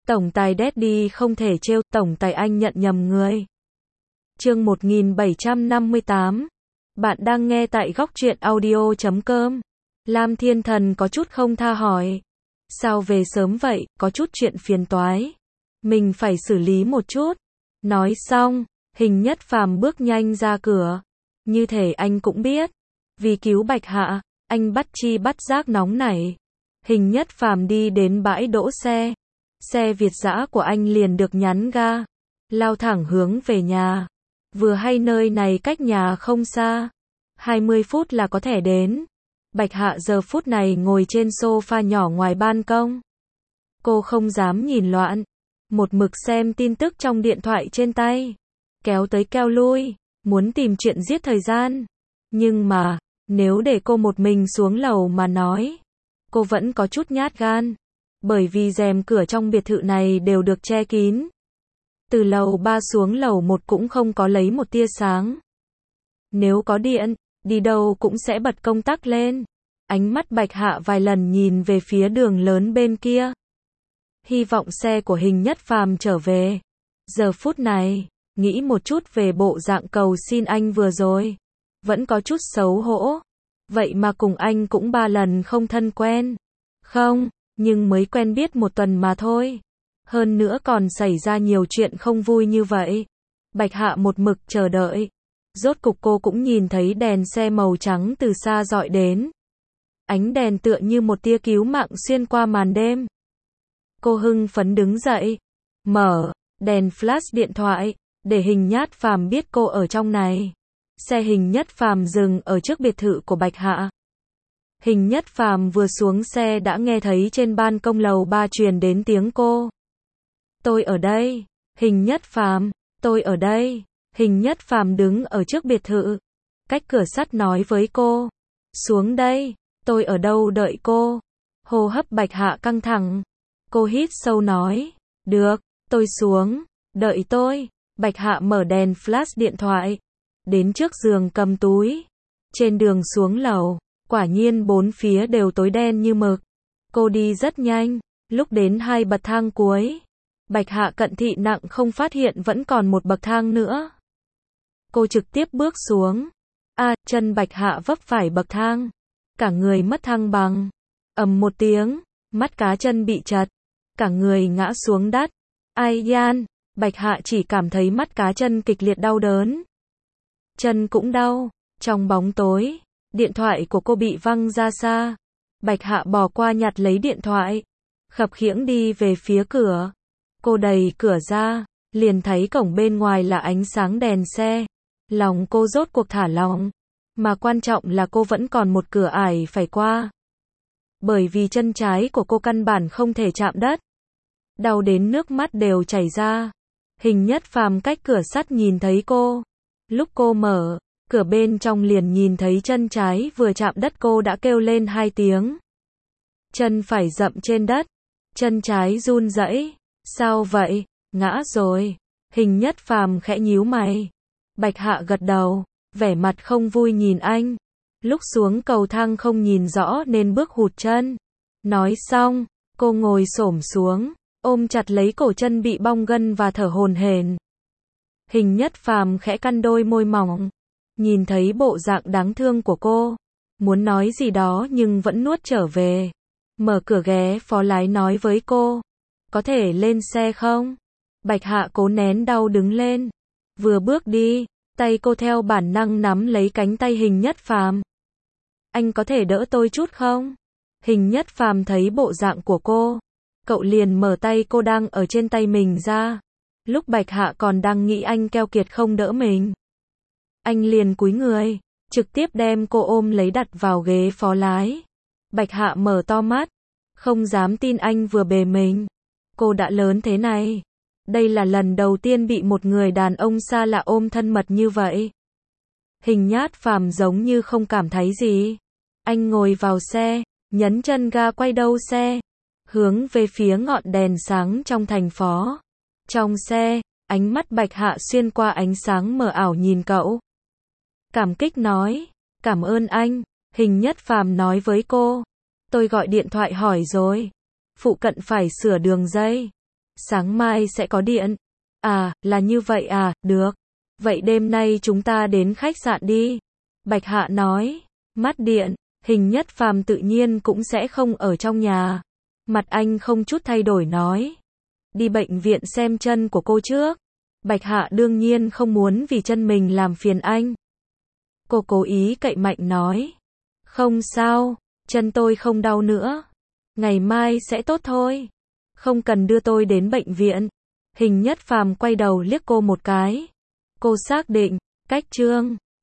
Tổng tài Daddy không thể trêu, tổng tài anh nhận nhầm người. Chương 1758. Bạn đang nghe tại góc truyện audio.com. Lam Thiên Thần có chút không tha hỏi. Sao về sớm vậy, có chút chuyện phiền toái. Mình phải xử lý một chút. Nói xong, Hình Nhất Phàm bước nhanh ra cửa. Như thể anh cũng biết. Vì cứu Bạch Hạ, anh bắt chi bắt giác nóng nảy. Hình Nhất Phàm đi đến bãi đỗ xe. Xe Việt dã của anh liền được nhắn ga. Lao thẳng hướng về nhà. Vừa hay nơi này cách nhà không xa. 20 phút là có thể đến. Bạch Hạ giờ phút này ngồi trên sofa nhỏ ngoài ban công. Cô không dám nhìn loạn. Một mực xem tin tức trong điện thoại trên tay. Kéo tới kéo lui. Muốn tìm chuyện giết thời gian. Nhưng mà, nếu để cô một mình xuống lầu mà nói. Cô vẫn có chút nhát gan. Bởi vì rèm cửa trong biệt thự này đều được che kín. Từ lầu 3 xuống lầu 1 cũng không có lấy một tia sáng. Nếu có điện, đi đâu cũng sẽ bật công tắc lên. Ánh mắt Bạch Hạ vài lần nhìn về phía đường lớn bên kia. Hy vọng xe của Hình Nhất Phàm trở về. Giờ phút này, nghĩ một chút về bộ dạng cầu xin anh vừa rồi. Vẫn có chút xấu hổ. Vậy mà cùng anh cũng 3 lần không thân quen. Không, nhưng mới quen biết 1 tuần mà thôi. Hơn nữa còn xảy ra nhiều chuyện không vui như vậy. Bạch Hạ một mực chờ đợi. Rốt cục cô cũng nhìn thấy đèn xe màu trắng từ xa dọi đến. Ánh đèn tựa như một tia cứu mạng xuyên qua màn đêm. Cô hưng phấn đứng dậy. Mở đèn flash điện thoại. Để Hình Nhất Phàm biết cô ở trong này. Xe Hình Nhất Phàm dừng ở trước biệt thự của Bạch Hạ. Hình Nhất Phàm vừa xuống xe đã nghe thấy trên ban công lầu 3 truyền đến tiếng cô. Tôi ở đây. Hình Nhất Phàm, tôi ở đây. Hình Nhất Phàm đứng ở trước biệt thự. Cách cửa sắt nói với cô. Xuống đây, tôi ở đâu đợi cô. Hô hấp Bạch Hạ căng thẳng. Cô hít sâu nói. Được, tôi xuống. Đợi tôi. Bạch Hạ mở đèn flash điện thoại. Đến trước giường cầm túi. Trên đường xuống lầu. Quả nhiên 4 phía đều tối đen như mực. Cô đi rất nhanh. Lúc đến 2 bậc thang cuối. Bạch Hạ cận thị nặng không phát hiện vẫn còn 1 bậc thang nữa. Cô trực tiếp bước xuống. Chân Bạch Hạ vấp phải bậc thang. Cả người mất thăng bằng. Ầm một tiếng. Mắt cá chân bị trật. Cả người ngã xuống đất. Ai yan. Bạch Hạ chỉ cảm thấy mắt cá chân kịch liệt đau đớn. Chân cũng đau. Trong bóng tối. Điện thoại của cô bị văng ra xa. Bạch Hạ bỏ qua nhặt lấy điện thoại. Khập khiễng đi về phía cửa. Cô đẩy cửa ra. Liền thấy cổng bên ngoài là ánh sáng đèn xe. Lòng cô rốt cuộc thả lỏng. Mà quan trọng là cô vẫn còn một cửa ải phải qua. Bởi vì chân trái của cô căn bản không thể chạm đất. Đau đến nước mắt đều chảy ra. Hình Nhất Phàm cách cửa sắt nhìn thấy cô. Lúc cô mở cửa bên trong liền nhìn thấy chân trái vừa chạm đất cô đã kêu lên 2 tiếng. Chân phải dậm trên đất. Chân trái run rẩy. Sao vậy? Ngã rồi. Hình Nhất Phàm khẽ nhíu mày. Bạch Hạ gật đầu. Vẻ mặt không vui nhìn anh. Lúc xuống cầu thang không nhìn rõ nên bước hụt chân. Nói xong, cô ngồi xổm xuống. Ôm chặt lấy cổ chân bị bong gân và thở hổn hển. Hình Nhất Phàm khẽ cắn đôi môi mỏng. Nhìn thấy bộ dạng đáng thương của cô. Muốn nói gì đó nhưng vẫn nuốt trở về. Mở cửa ghé phó lái nói với cô. Có thể lên xe không? Bạch Hạ cố nén đau đứng lên. Vừa bước đi, tay cô theo bản năng nắm lấy cánh tay Hình Nhất Phàm. Anh có thể đỡ tôi chút không? Hình Nhất Phàm thấy bộ dạng của cô. Cậu liền mở tay cô đang ở trên tay mình ra. Lúc Bạch Hạ còn đang nghĩ anh keo kiệt không đỡ mình. Anh liền cúi người, trực tiếp đem cô ôm lấy đặt vào ghế phó lái. Bạch Hạ mở to mắt, không dám tin anh vừa bế mình. Cô đã lớn thế này. Đây là lần đầu tiên bị một người đàn ông xa lạ ôm thân mật như vậy. Hình Nhất Phàm giống như không cảm thấy gì. Anh ngồi vào xe, nhấn chân ga quay đầu xe. Hướng về phía ngọn đèn sáng trong thành phố. Trong xe, ánh mắt Bạch Hạ xuyên qua ánh sáng mờ ảo nhìn cậu. Cảm kích nói. Cảm ơn anh. Hình Nhất Phàm nói với cô. Tôi gọi điện thoại hỏi rồi. Phụ cận phải sửa đường dây. Sáng mai sẽ có điện. À, là như vậy à, được. Vậy đêm nay chúng ta đến khách sạn đi. Bạch Hạ nói. Mắt điện, Hình Nhất Phàm tự nhiên cũng sẽ không ở trong nhà. Mặt anh không chút thay đổi nói. Đi bệnh viện xem chân của cô trước. Bạch Hạ đương nhiên không muốn vì chân mình làm phiền anh. Cô cố ý cậy mạnh nói. Không sao, chân tôi không đau nữa. Ngày mai sẽ tốt thôi. Không cần đưa tôi đến bệnh viện. Hình Nhất Phàm quay đầu liếc cô một cái. Cô xác định, cách Trương